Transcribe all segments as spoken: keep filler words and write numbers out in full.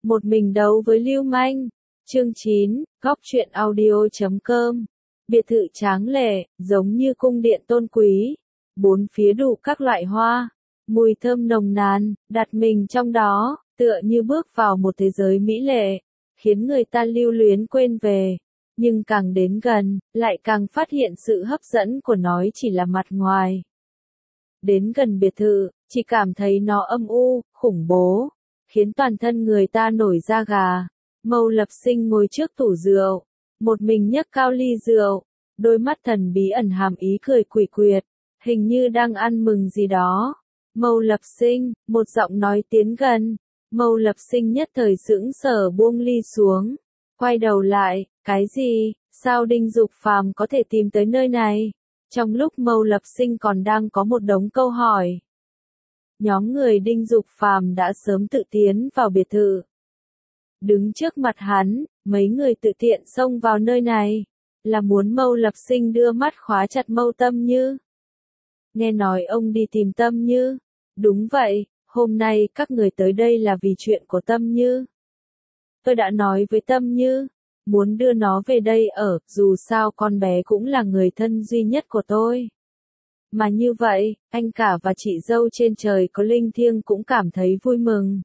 Một mình đấu với lưu manh. Chương chín, góc truyện audio chấm com. Biệt thự tráng lệ, giống như cung điện tôn quý. Bốn phía đủ các loại hoa, mùi thơm nồng nàn, đặt mình trong đó, tựa như bước vào một thế giới mỹ lệ, khiến người ta lưu luyến quên về. Nhưng càng đến gần, lại càng phát hiện sự hấp dẫn của nó chỉ là mặt ngoài. Đến gần biệt thự, chỉ cảm thấy nó âm u, khủng bố, khiến toàn thân người ta nổi da gà. Mâu Lập Sinh ngồi trước tủ rượu, một mình nhấc cao ly rượu, đôi mắt thần bí ẩn hàm ý cười quỷ quyệt, hình như đang ăn mừng gì đó. Mâu Lập Sinh, một giọng nói tiến gần. Mâu Lập Sinh nhất thời sững sờ buông ly xuống, quay đầu lại, cái gì, sao Đinh Dục Phàm có thể tìm tới nơi này? Trong lúc Mâu Lập Sinh còn đang có một đống câu hỏi, nhóm người Đinh Dục Phàm đã sớm tự tiến vào biệt thự. Đứng trước mặt hắn, mấy người tự tiện xông vào nơi này, là muốn Mâu Lập Sinh đưa mắt khóa chặt Mâu Tâm Như. Nghe nói ông đi tìm Tâm Như. Đúng vậy, hôm nay các người tới đây là vì chuyện của Tâm Như. Tôi đã nói với Tâm Như, muốn đưa nó về đây ở, dù sao con bé cũng là người thân duy nhất của tôi. Mà như vậy, anh cả và chị dâu trên trời có linh thiêng cũng cảm thấy vui mừng.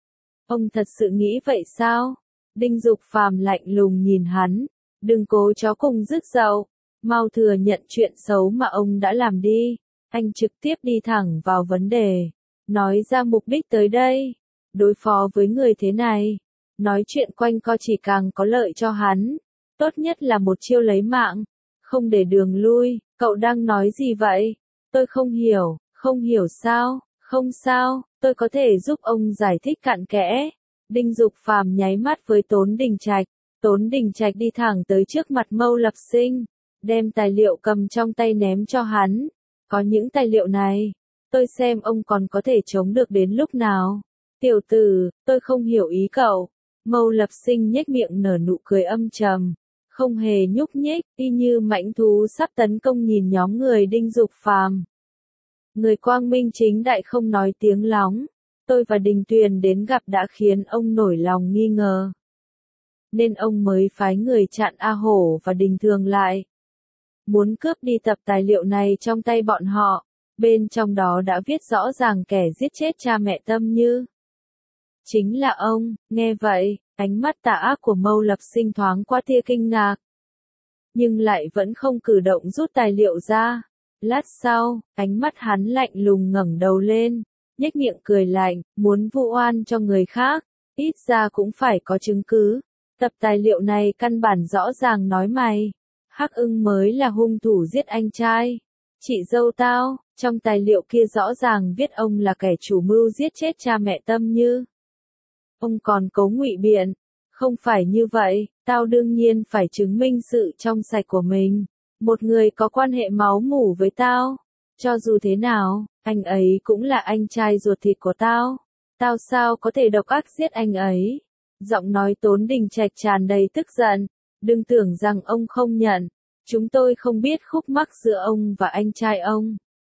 Ông thật sự nghĩ vậy sao? Đinh Dục Phàm lạnh lùng nhìn hắn, đừng cố chó cùng rước dậu, mau thừa nhận chuyện xấu mà ông đã làm đi. Anh trực tiếp đi thẳng vào vấn đề, nói ra mục đích tới đây, đối phó với người thế này. Nói chuyện quanh co chỉ càng có lợi cho hắn, tốt nhất là một chiêu lấy mạng, không để đường lui. Cậu đang nói gì vậy? Tôi không hiểu, không hiểu sao, không sao, tôi có thể giúp ông giải thích cặn kẽ. Đinh Dục Phàm nháy mắt với Tốn Đình Trạch, Tốn Đình Trạch đi thẳng tới trước mặt Mâu Lập Sinh, đem tài liệu cầm trong tay ném cho hắn. Có những tài liệu này, tôi xem ông còn có thể chống được đến lúc nào. Tiểu tử, tôi không hiểu ý cậu. Mâu Lập Sinh nhếch miệng nở nụ cười âm trầm, không hề nhúc nhích, y như mãnh thú sắp tấn công nhìn nhóm người Đinh Dục Phàm. Người quang minh chính đại không nói tiếng lóng, tôi và Đình Tuyền đến gặp đã khiến ông nổi lòng nghi ngờ. Nên ông mới phái người chặn A Hổ và Đình Thường lại. Muốn cướp đi tập tài liệu này trong tay bọn họ, bên trong đó đã viết rõ ràng kẻ giết chết cha mẹ Tâm Như. Chính là ông. Nghe vậy, ánh mắt tà ác của Mâu Lập Sinh thoáng qua tia kinh ngạc. Nhưng lại vẫn không cử động rút tài liệu ra. Lát sau, ánh mắt hắn lạnh lùng ngẩng đầu lên, nhếch miệng cười lạnh, muốn vu oan cho người khác, ít ra cũng phải có chứng cứ. Tập tài liệu này căn bản rõ ràng nói mày, Hắc Ưng mới là hung thủ giết anh trai chị dâu tao. Trong tài liệu kia rõ ràng viết ông là kẻ chủ mưu giết chết cha mẹ Tâm Như. Ông còn cố ngụy biện, không phải như vậy, tao đương nhiên phải chứng minh sự trong sạch của mình. Một người có quan hệ máu mủ với tao, cho dù thế nào, anh ấy cũng là anh trai ruột thịt của tao. Tao sao có thể độc ác giết anh ấy? Giọng nói Tốn Đình Trạch tràn đầy tức giận. Đừng tưởng rằng ông không nhận, chúng tôi không biết khúc mắc giữa ông và anh trai ông.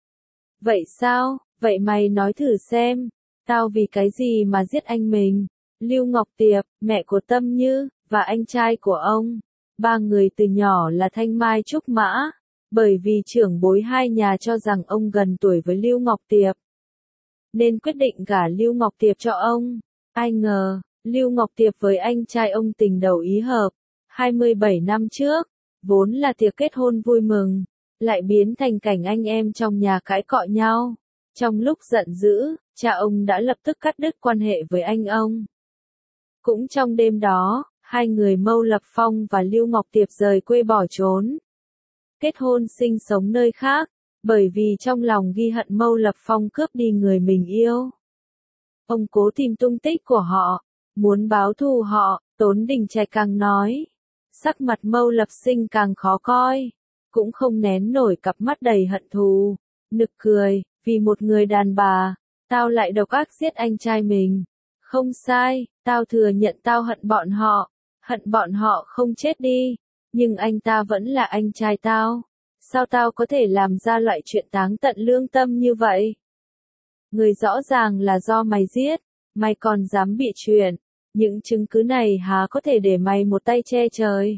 Vậy sao? Vậy mày nói thử xem, tao vì cái gì mà giết anh mình? Lưu Ngọc Tiệp, mẹ của Tâm Như, và anh trai của ông. Ba người từ nhỏ là thanh mai trúc mã, bởi vì trưởng bối hai nhà cho rằng ông gần tuổi với Lưu Ngọc Tiệp, nên quyết định gả Lưu Ngọc Tiệp cho ông. Ai ngờ, Lưu Ngọc Tiệp với anh trai ông tình đầu ý hợp. hai mươi bảy năm trước, vốn là tiệc kết hôn vui mừng, lại biến thành cảnh anh em trong nhà cãi cọ nhau. Trong lúc giận dữ, cha ông đã lập tức cắt đứt quan hệ với anh ông. Cũng trong đêm đó, hai người Mâu Lập Phong và Lưu Ngọc Tiệp rời quê bỏ trốn, kết hôn sinh sống nơi khác, bởi vì trong lòng ghi hận Mâu Lập Phong cướp đi người mình yêu. Ông cố tìm tung tích của họ, muốn báo thù họ. Tốn Đình Trạch càng nói, sắc mặt Mâu Lập Sinh càng khó coi, cũng không nén nổi cặp mắt đầy hận thù. Nực cười, vì một người đàn bà, tao lại độc ác giết anh trai mình. Không sai, tao thừa nhận tao hận bọn họ, hận bọn họ không chết đi, nhưng anh ta vẫn là anh trai tao. Sao tao có thể làm ra loại chuyện táng tận lương tâm như vậy? Người rõ ràng là do mày giết, mày còn dám bị chuyện. Những chứng cứ này há có thể để mày một tay che trời.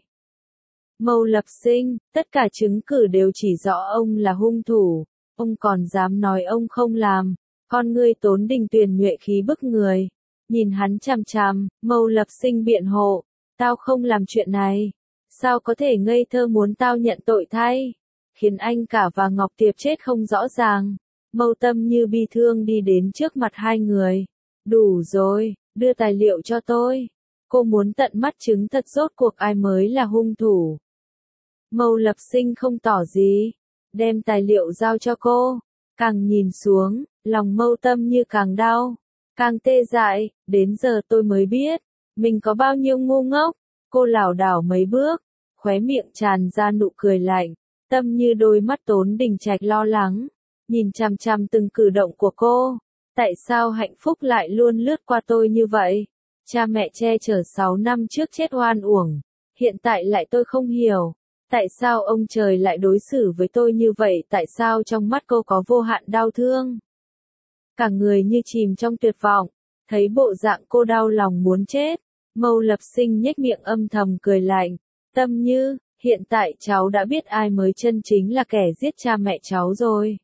Mâu Lập Sinh, tất cả chứng cứ đều chỉ rõ ông là hung thủ, ông còn dám nói ông không làm. Con ngươi Tốn Đình Tuyền nhuệ khí bức người, nhìn hắn chằm chằm, Mâu Lập Sinh biện hộ, tao không làm chuyện này, sao có thể ngây thơ muốn tao nhận tội thay, khiến anh cả và Ngọc Tiệp chết không rõ ràng. Mâu Tâm Như bi thương đi đến trước mặt hai người, đủ rồi, đưa tài liệu cho tôi, cô muốn tận mắt chứng thật rốt cuộc ai mới là hung thủ. Mâu Lập Sinh không tỏ gì, đem tài liệu giao cho cô, càng nhìn xuống, lòng Mâu Tâm Như càng đau, càng tê dại, đến giờ tôi mới biết, mình có bao nhiêu ngu ngốc. Cô lảo đảo mấy bước, khóe miệng tràn ra nụ cười lạnh, Tâm Như đôi mắt Tốn Đình Trạch lo lắng, nhìn chằm chằm từng cử động của cô. Tại sao hạnh phúc lại luôn lướt qua tôi như vậy? Cha mẹ che chở sáu năm trước chết oan uổng, hiện tại lại tôi không hiểu. Tại sao ông trời lại đối xử với tôi như vậy? Tại sao trong mắt cô có vô hạn đau thương? Cả người như chìm trong tuyệt vọng, thấy bộ dạng cô đau lòng muốn chết. Mâu Lập Sinh nhếch miệng âm thầm cười lạnh. Tâm Như, hiện tại cháu đã biết ai mới chân chính là kẻ giết cha mẹ cháu rồi.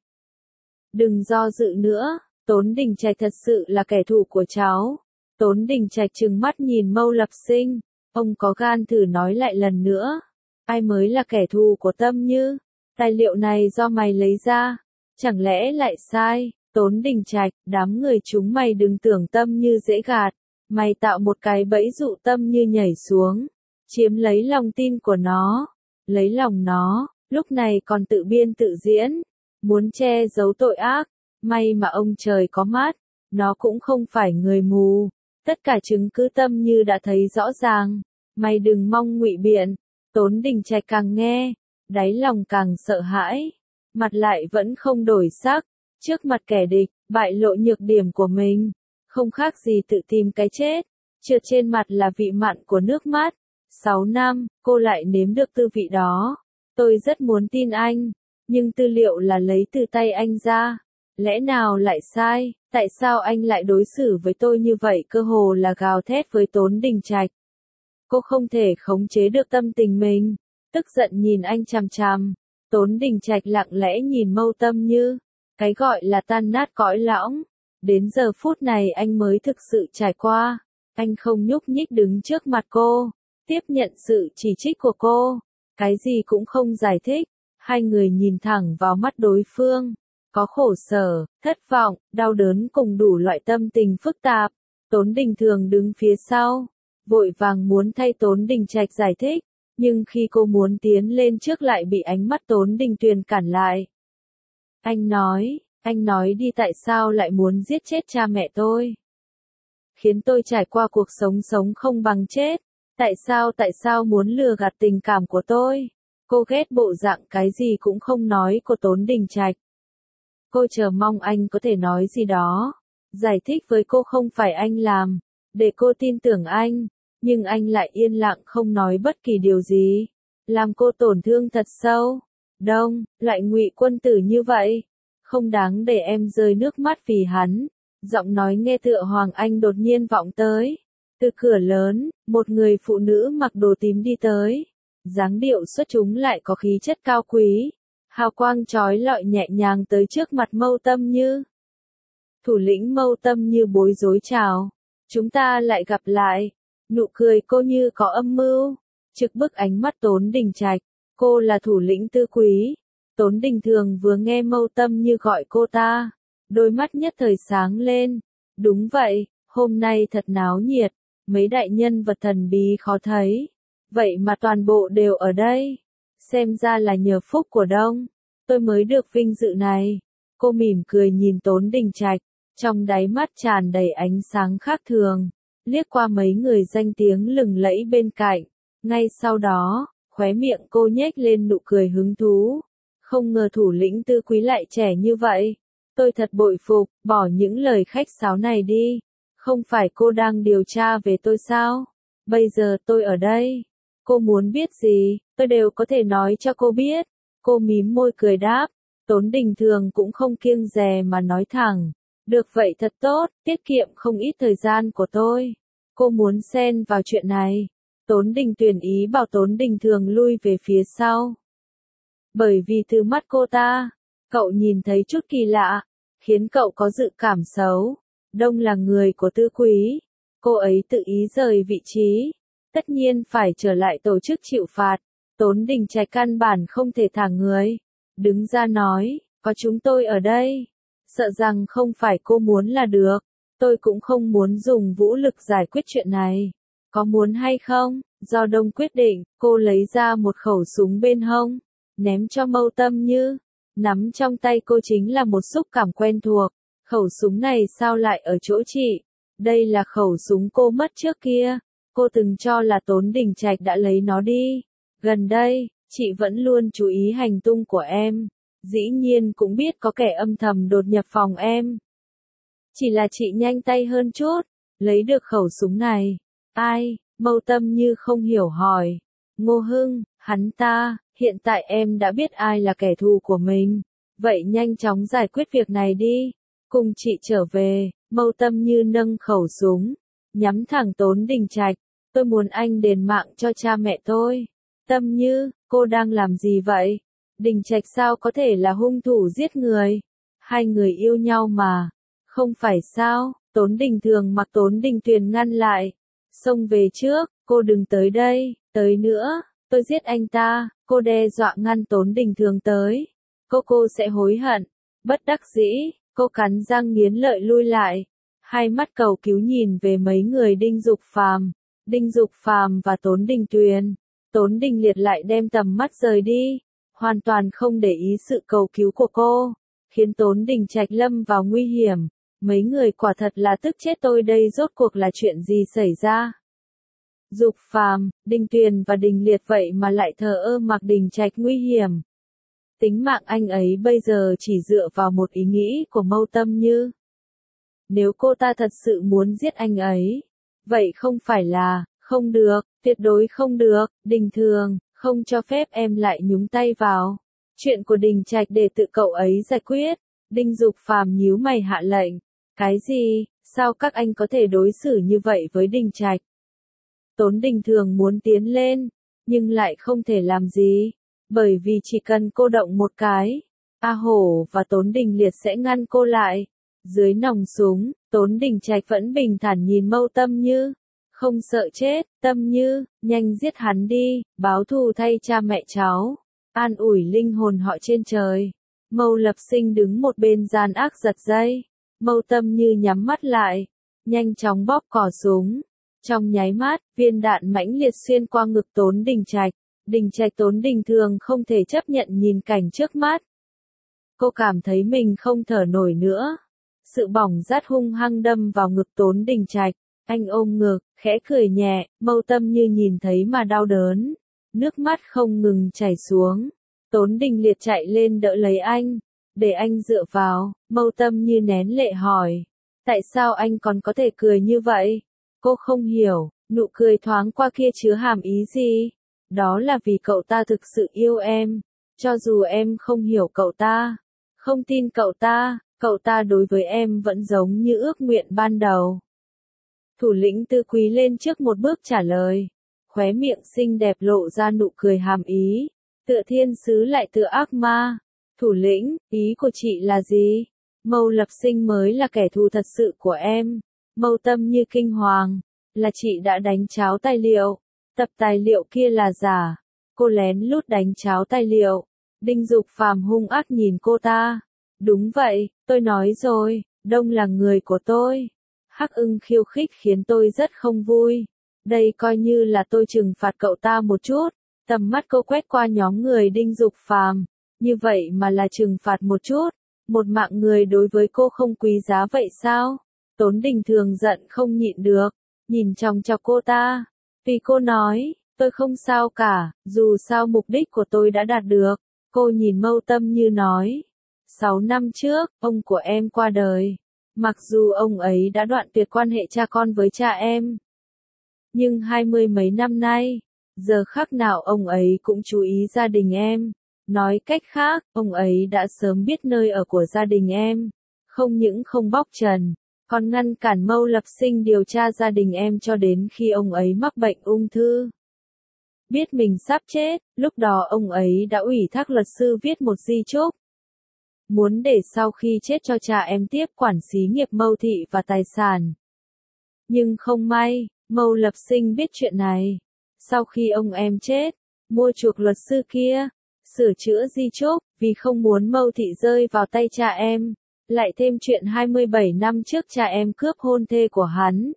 Đừng do dự nữa, Tốn Đình Trạch thật sự là kẻ thù của cháu. Tốn Đình Trạch trừng mắt nhìn Mâu Lập Sinh, ông có gan thử nói lại lần nữa. Ai mới là kẻ thù của Tâm Như? Tài liệu này do mày lấy ra, chẳng lẽ lại sai? Tốn Đình Trạch, đám người chúng mày đừng tưởng Tâm Như dễ gạt, mày tạo một cái bẫy dụ Tâm Như nhảy xuống, chiếm lấy lòng tin của nó, lấy lòng nó, lúc này còn tự biên tự diễn, muốn che giấu tội ác, may mà ông trời có mắt, nó cũng không phải người mù, tất cả chứng cứ Tâm Như đã thấy rõ ràng, mày đừng mong ngụy biện. Tốn Đình Trạch càng nghe, đáy lòng càng sợ hãi, mặt lại vẫn không đổi sắc, trước mặt kẻ địch, bại lộ nhược điểm của mình, không khác gì tự tìm cái chết, trượt trên mặt là vị mặn của nước mắt. Sáu năm, cô lại nếm được tư vị đó. Tôi rất muốn tin anh, nhưng tư liệu là lấy từ tay anh ra. Lẽ nào lại sai, tại sao anh lại đối xử với tôi như vậy? Cơ hồ là gào thét với Tốn Đình Trạch. Cô không thể khống chế được tâm tình mình, tức giận nhìn anh chằm chằm. Tốn Đình Trạch lặng lẽ nhìn Mâu Tâm Như, cái gọi là tan nát cõi lõng. Đến giờ phút này anh mới thực sự trải qua. Anh không nhúc nhích đứng trước mặt cô, tiếp nhận sự chỉ trích của cô, cái gì cũng không giải thích. Hai người nhìn thẳng vào mắt đối phương, có khổ sở, thất vọng, đau đớn cùng đủ loại tâm tình phức tạp. Tốn Đình Thường đứng phía sau, vội vàng muốn thay Tốn Đình Trạch giải thích, nhưng khi cô muốn tiến lên trước lại bị ánh mắt Tốn Đình Tuyền cản lại. Anh nói, anh nói đi, tại sao lại muốn giết chết cha mẹ tôi? Khiến tôi trải qua cuộc sống sống không bằng chết. Tại sao, tại sao muốn lừa gạt tình cảm của tôi? Cô ghét bộ dạng cái gì cũng không nói của Tốn Đình Trạch. Cô chờ mong anh có thể nói gì đó, giải thích với cô không phải anh làm, để cô tin tưởng anh, nhưng anh lại yên lặng không nói bất kỳ điều gì, làm cô tổn thương thật sâu. Đông, loại ngụy quân tử như vậy, không đáng để em rơi nước mắt vì hắn. Giọng nói nghe tựa Hoàng Anh đột nhiên vọng tới. Từ cửa lớn, một người phụ nữ mặc đồ tím đi tới. Dáng điệu xuất chúng lại có khí chất cao quý. Hào quang chói lọi nhẹ nhàng tới trước mặt Mâu Tâm Như. Thủ lĩnh Mâu Tâm Như bối rối chào. Chúng ta lại gặp lại. Nụ cười cô như có âm mưu. Trực bức ánh mắt Tốn Đình Trạch. Cô là thủ lĩnh Tư Quý. Tốn Đình Thường vừa nghe Mâu Tâm Như gọi cô ta, đôi mắt nhất thời sáng lên. Đúng vậy, hôm nay thật náo nhiệt, mấy đại nhân vật thần bí khó thấy. Vậy mà toàn bộ đều ở đây. Xem ra là nhờ phúc của Đông, tôi mới được vinh dự này. Cô mỉm cười nhìn Tốn Đình Trạch, trong đáy mắt tràn đầy ánh sáng khác thường, liếc qua mấy người danh tiếng lừng lẫy bên cạnh. Ngay sau đó, khóe miệng cô nhếch lên nụ cười hứng thú. Không ngờ thủ lĩnh Tư Quý lại trẻ như vậy. Tôi thật bội phục, bỏ những lời khách sáo này đi. Không phải cô đang điều tra về tôi sao? Bây giờ tôi ở đây. Cô muốn biết gì, tôi đều có thể nói cho cô biết. Cô mím môi cười đáp. Tốn Đình Thường cũng không kiêng dè mà nói thẳng. Được vậy thật tốt, tiết kiệm không ít thời gian của tôi. Cô muốn xen vào chuyện này. Tốn Đình Tuyền ý bảo Tốn Đình Thường lui về phía sau. Bởi vì từ mắt cô ta, cậu nhìn thấy chút kỳ lạ, khiến cậu có dự cảm xấu. Đông là người của Tư Quý. Cô ấy tự ý rời vị trí. Tất nhiên phải trở lại tổ chức chịu phạt. Tốn Đình Trạch căn bản không thể thả người. Đứng ra nói, có chúng tôi ở đây. Sợ rằng không phải cô muốn là được. Tôi cũng không muốn dùng vũ lực giải quyết chuyện này. Có muốn hay không? Do Đông quyết định, cô lấy ra một khẩu súng bên hông. Ném cho Mâu Tâm Như. Nắm trong tay cô chính là một xúc cảm quen thuộc. Khẩu súng này sao lại ở chỗ chị? Đây là khẩu súng cô mất trước kia. Cô từng cho là Tốn Đình Trạch đã lấy nó đi. Gần đây, chị vẫn luôn chú ý hành tung của em. Dĩ nhiên cũng biết có kẻ âm thầm đột nhập phòng em. Chỉ là chị nhanh tay hơn chút, lấy được khẩu súng này. Ai? Mâu Tâm Như không hiểu hỏi. Ngô Hưng, hắn ta, hiện tại em đã biết ai là kẻ thù của mình. Vậy nhanh chóng giải quyết việc này đi. Cùng chị trở về. Mâu Tâm Như nâng khẩu súng, nhắm thẳng Tốn Đình Trạch. Tôi muốn anh đền mạng cho cha mẹ tôi. Tâm Như, cô đang làm gì vậy? Đình Trạch sao có thể là hung thủ giết người? Hai người yêu nhau mà. Không phải sao? Tốn Đình Thường mặc Tốn Đình Tuyền ngăn lại. Xông về trước, cô đừng tới đây, tới nữa, tôi giết anh ta. Cô đe dọa ngăn Tốn Đình Thường tới. Cô cô sẽ hối hận. Bất đắc dĩ, cô cắn răng nghiến lợi lui lại. Hai mắt cầu cứu nhìn về mấy người Đinh Dục Phàm, Đinh Dục Phàm và Tốn Đình Tuyền. Tốn Đình Liệt lại đem tầm mắt rời đi, hoàn toàn không để ý sự cầu cứu của cô, khiến Tốn Đình Trạch lâm vào nguy hiểm. Mấy người quả thật là tức chết tôi đây, rốt cuộc là chuyện gì xảy ra? Dục Phàm, Đinh Tuyền và Đình Liệt vậy mà lại thờ ơ mặc Đình Trạch nguy hiểm. Tính mạng anh ấy bây giờ chỉ dựa vào một ý nghĩ của Mâu Tâm Như. Nếu cô ta thật sự muốn giết anh ấy, vậy không phải là, không được, tuyệt đối không được, Đình Thường, không cho phép em lại nhúng tay vào. Chuyện của Đình Trạch để tự cậu ấy giải quyết. Đinh Dục Phàm nhíu mày hạ lệnh. Cái gì, sao các anh có thể đối xử như vậy với Đình Trạch? Tốn Đình Thường muốn tiến lên, nhưng lại không thể làm gì, bởi vì chỉ cần cô động một cái, A Hổ và Tốn Đình Liệt sẽ ngăn cô lại. Dưới nòng súng, Tốn Đình Trạch vẫn bình thản nhìn Mâu Tâm Như. Không sợ chết, Tâm Như, nhanh giết hắn đi, báo thù thay cha mẹ cháu. An ủi linh hồn họ trên trời. Mâu Lập Sinh đứng một bên gian ác giật dây. Mâu Tâm Như nhắm mắt lại, nhanh chóng bóp cò súng. Trong nháy mắt, viên đạn mãnh liệt xuyên qua ngực Tốn Đình Trạch. Đình Trạch Tốn Đình Thường không thể chấp nhận nhìn cảnh trước mắt. Cô cảm thấy mình không thở nổi nữa. Sự bỏng rát hung hăng đâm vào ngực Tốn Đình Trạch. Anh ôm ngực, khẽ cười nhẹ, Mâu Tâm Như nhìn thấy mà đau đớn. Nước mắt không ngừng chảy xuống. Tốn Đình Liệt chạy lên đỡ lấy anh. Để anh dựa vào, Mâu Tâm Như nén lệ hỏi. Tại sao anh còn có thể cười như vậy? Cô không hiểu, nụ cười thoáng qua kia chứa hàm ý gì? Đó là vì cậu ta thực sự yêu em. Cho dù em không hiểu cậu ta, không tin cậu ta, cậu ta đối với em vẫn giống như ước nguyện ban đầu. Thủ lĩnh Tư Quý lên trước một bước trả lời. Khóe miệng xinh đẹp lộ ra nụ cười hàm ý. Tựa thiên sứ lại tựa ác ma. Thủ lĩnh, ý của chị là gì? Mâu Lập Sinh mới là kẻ thù thật sự của em. Mâu Tâm Như kinh hoàng. Là chị đã đánh cháo tài liệu. Tập tài liệu kia là giả. Cô lén lút đánh cháo tài liệu. Đinh Dục Phàm hung ác nhìn cô ta. Đúng vậy, tôi nói rồi, Đông là người của tôi. Hắc Ưng khiêu khích khiến tôi rất không vui. Đây coi như là tôi trừng phạt cậu ta một chút. Tầm mắt cô quét qua nhóm người Đinh Dục Phàm. Như vậy mà là trừng phạt một chút. Một mạng người đối với cô không quý giá vậy sao? Tốn Đình Thường giận không nhịn được. Nhìn chòng chọc cô ta. Vì cô nói, tôi không sao cả, dù sao mục đích của tôi đã đạt được. Cô nhìn Mâu Tâm Như nói. Sáu năm trước, ông của em qua đời. Mặc dù ông ấy đã đoạn tuyệt quan hệ cha con với cha em. Nhưng hai mươi mấy năm nay, giờ khắc nào ông ấy cũng chú ý gia đình em. Nói cách khác, ông ấy đã sớm biết nơi ở của gia đình em. Không những không bóc trần, còn ngăn cản Mâu Lập Sinh điều tra gia đình em cho đến khi ông ấy mắc bệnh ung thư. Biết mình sắp chết, lúc đó ông ấy đã ủy thác luật sư viết một di chúc. Muốn để sau khi chết cho cha em tiếp quản xí nghiệp Mâu Thị và tài sản. Nhưng không may, Mâu Lập Sinh biết chuyện này. Sau khi ông em chết, mua chuộc luật sư kia, sửa chữa di chúc, vì không muốn Mâu Thị rơi vào tay cha em. Lại thêm chuyện hai mươi bảy năm trước cha em cướp hôn thê của hắn.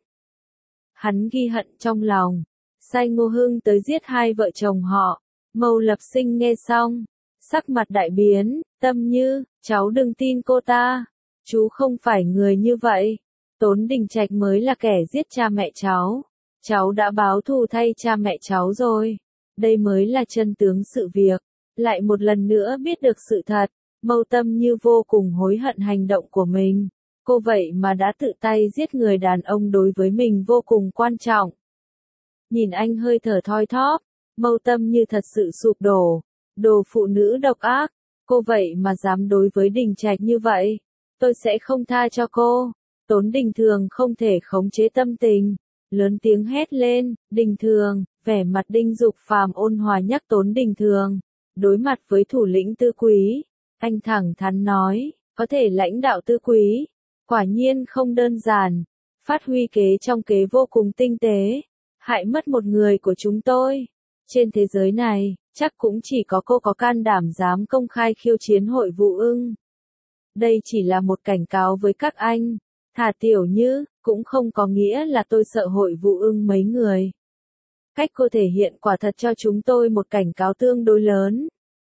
Hắn ghi hận trong lòng, sai Ngô Hưng tới giết hai vợ chồng họ. Mâu Lập Sinh nghe xong, sắc mặt đại biến, Tâm Như, cháu đừng tin cô ta. Chú không phải người như vậy. Tốn Đình Trạch mới là kẻ giết cha mẹ cháu. Cháu đã báo thù thay cha mẹ cháu rồi. Đây mới là chân tướng sự việc. Lại một lần nữa biết được sự thật. Mâu Tâm Như vô cùng hối hận hành động của mình. Cô vậy mà đã tự tay giết người đàn ông đối với mình vô cùng quan trọng. Nhìn anh hơi thở thoi thóp, Mâu Tâm Như thật sự sụp đổ. Đồ phụ nữ độc ác, cô vậy mà dám đối với Đình Trạch như vậy. Tôi sẽ không tha cho cô. Tốn Đình Thường không thể khống chế tâm tình. Lớn tiếng hét lên, Đình Thường, vẻ mặt Đinh Dục Phàm ôn hòa nhắc Tốn Đình Thường. Đối mặt với thủ lĩnh Tư Quý, anh thẳng thắn nói, có thể lãnh đạo Tư Quý. Quả nhiên không đơn giản. Phát huy kế trong kế vô cùng tinh tế. Hại mất một người của chúng tôi. Trên thế giới này, chắc cũng chỉ có cô có can đảm dám công khai khiêu chiến Hội Vũ Ưng. Đây chỉ là một cảnh cáo với các anh. Thả Tiểu Như, cũng không có nghĩa là tôi sợ Hội Vũ Ưng mấy người. Cách cô thể hiện quả thật cho chúng tôi một cảnh cáo tương đối lớn.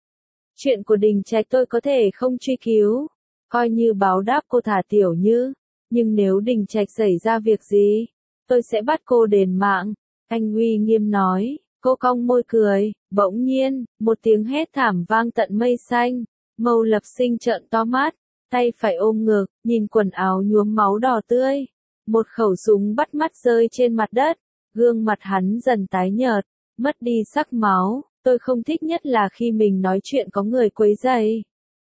Chuyện của Đình Trạch tôi có thể không truy cứu, coi như báo đáp cô Thả Tiểu Như. Nhưng nếu Đình Trạch xảy ra việc gì, tôi sẽ bắt cô đền mạng. Anh uy nghiêm nói. Cô cong môi cười, bỗng nhiên, một tiếng hét thảm vang tận mây xanh. Mâu Lập Sinh trợn to mắt, tay phải ôm ngực, nhìn quần áo nhuốm máu đỏ tươi. Một khẩu súng bắt mắt rơi trên mặt đất, gương mặt hắn dần tái nhợt, mất đi sắc máu. Tôi không thích nhất là khi mình nói chuyện có người quấy rầy.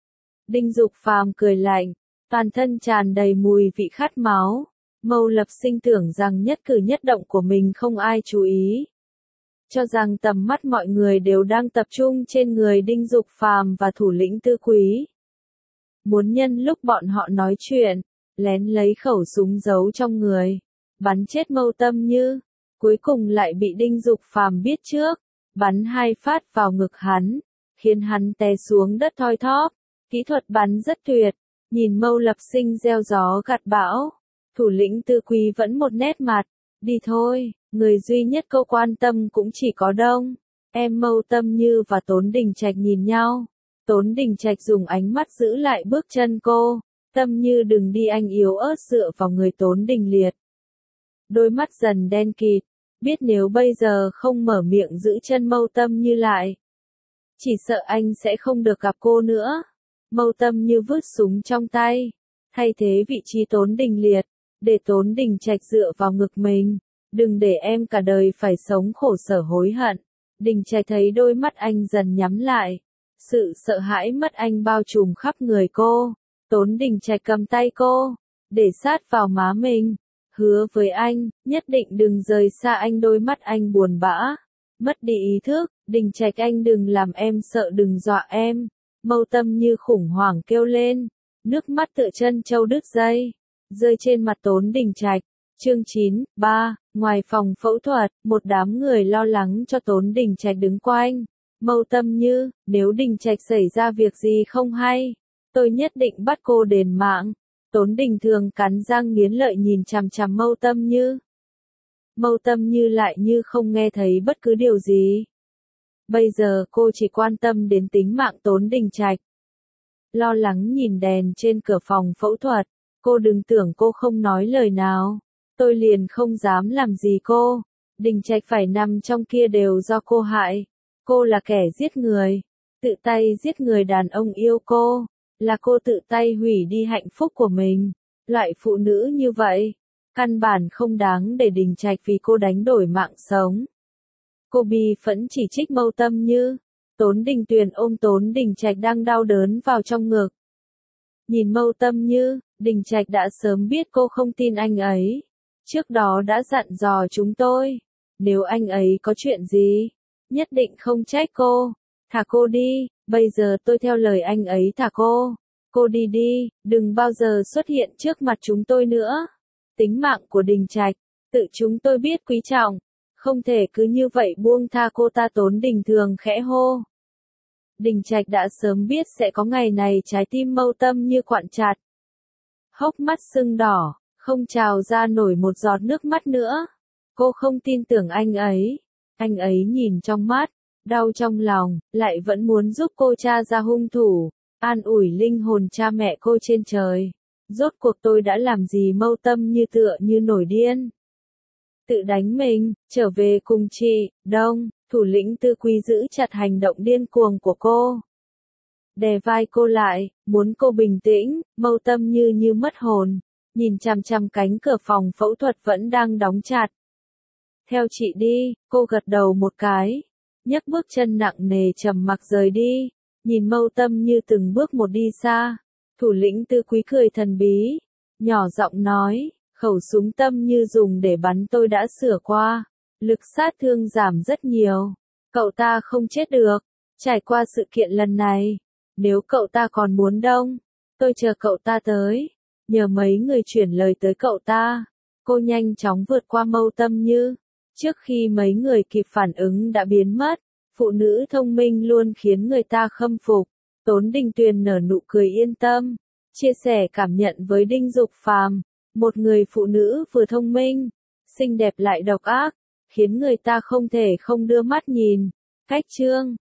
Đinh Dục Phàm cười lạnh, toàn thân tràn đầy mùi vị khát máu. Mâu Lập Sinh tưởng rằng nhất cử nhất động của mình không ai chú ý. Cho rằng tầm mắt mọi người đều đang tập trung trên người Đinh Dục Phàm và thủ lĩnh Tư Quý. Muốn nhân lúc bọn họ nói chuyện, lén lấy khẩu súng giấu trong người, bắn chết Mâu Tâm Như. Cuối cùng lại bị Đinh Dục Phàm biết trước, bắn hai phát vào ngực hắn, khiến hắn té xuống đất thoi thóp. Kỹ thuật bắn rất tuyệt, nhìn Mâu Lập Sinh gieo gió gặt bão. Thủ lĩnh Tư Quý vẫn một nét mặt, đi thôi, người duy nhất cô quan tâm cũng chỉ có Đông. Em Mâu Tâm Như và Tốn Đình Trạch nhìn nhau. Tốn Đình Trạch dùng ánh mắt giữ lại bước chân cô. Tâm Như đừng đi, anh yếu ớt dựa vào người Tốn Đình Liệt. Đôi mắt dần đen kịt, biết nếu bây giờ không mở miệng giữ chân Mâu Tâm Như lại, chỉ sợ anh sẽ không được gặp cô nữa. Mâu Tâm Như vứt súng trong tay, thay thế vị trí Tốn Đình Liệt, để Tốn Đình Trạch dựa vào ngực mình. Đừng để em cả đời phải sống khổ sở hối hận. Đình Trạch thấy đôi mắt anh dần nhắm lại. Sự sợ hãi mất anh bao trùm khắp người cô. Tốn Đình Trạch cầm tay cô, để sát vào má mình. Hứa với anh, nhất định đừng rời xa anh. Đôi mắt anh buồn bã, mất đi ý thức. Đình Trạch, anh đừng làm em sợ, đừng dọa em. Mâu Tâm Như khủng hoảng kêu lên. Nước mắt tựa chân trâu đứt dây, rơi trên mặt Tốn Đình Trạch. Chương chín, ba, ngoài phòng phẫu thuật, một đám người lo lắng cho Tốn Đình Trạch đứng quanh. Mâu Tâm Như, nếu Đình Trạch xảy ra việc gì không hay, tôi nhất định bắt cô đền mạng. Tốn Đình Thường cắn răng nghiến lợi nhìn chằm chằm Mâu Tâm Như. Mâu Tâm Như lại như không nghe thấy bất cứ điều gì. Bây giờ cô chỉ quan tâm đến tính mạng Tốn Đình Trạch. Lo lắng nhìn đèn trên cửa phòng phẫu thuật, cô đừng tưởng cô không nói lời nào. Tôi liền không dám làm gì cô. Đình Trạch phải nằm trong kia đều do cô hại. Cô là kẻ giết người, tự tay giết người đàn ông yêu cô, là cô tự tay hủy đi hạnh phúc của mình. Loại phụ nữ như vậy, căn bản không đáng để Đình Trạch vì cô đánh đổi mạng sống. Cô bi phẫn chỉ trích Mâu Tâm Như. Tốn Đình Tuyền ôm Tốn Đình Trạch đang đau đớn vào trong ngực. Nhìn Mâu Tâm Như, Đình Trạch đã sớm biết cô không tin anh ấy. Trước đó đã dặn dò chúng tôi. Nếu anh ấy có chuyện gì, nhất định không trách cô. Thả cô đi, bây giờ tôi theo lời anh ấy thả cô. Cô đi đi, đừng bao giờ xuất hiện trước mặt chúng tôi nữa. Tính mạng của Đình Trạch, tự chúng tôi biết quý trọng. Không thể cứ như vậy buông tha cô ta. Tốn Đình Thường khẽ hô. Đình Trạch đã sớm biết sẽ có ngày này, trái tim Mâu Tâm như quặn chặt. Hốc mắt sưng đỏ, không trào ra nổi một giọt nước mắt nữa. Cô không tin tưởng anh ấy. Anh ấy nhìn trong mắt, đau trong lòng, lại vẫn muốn giúp cô tra ra hung thủ, an ủi linh hồn cha mẹ cô trên trời. Rốt cuộc tôi đã làm gì? Mâu Tâm như tựa như nổi điên. Tự đánh mình, trở về cùng chị, Đông. Thủ lĩnh Tư Quý giữ chặt hành động điên cuồng của cô. Đè vai cô lại, muốn cô bình tĩnh. Mâu Tâm như như mất hồn, nhìn chằm chằm cánh cửa phòng phẫu thuật vẫn đang đóng chặt. Theo chị đi, cô gật đầu một cái, nhấc bước chân nặng nề trầm mặc rời đi, nhìn Mâu Tâm như từng bước một đi xa. Thủ lĩnh Tư Quý cười thần bí, nhỏ giọng nói, khẩu súng Tâm như dùng để bắn tôi đã sửa qua, lực sát thương giảm rất nhiều, cậu ta không chết được. Trải qua sự kiện lần này, nếu cậu ta còn muốn Đông, tôi chờ cậu ta tới, nhờ mấy người chuyển lời tới cậu ta. Cô nhanh chóng vượt qua Mâu Tâm như, trước khi mấy người kịp phản ứng đã biến mất. Phụ nữ thông minh luôn khiến người ta khâm phục. Tốn Đình Tuyền nở nụ cười yên tâm, chia sẻ cảm nhận với Đinh Dục Phàm, một người phụ nữ vừa thông minh, xinh đẹp lại độc ác, khiến người ta không thể không đưa mắt nhìn. Cách chương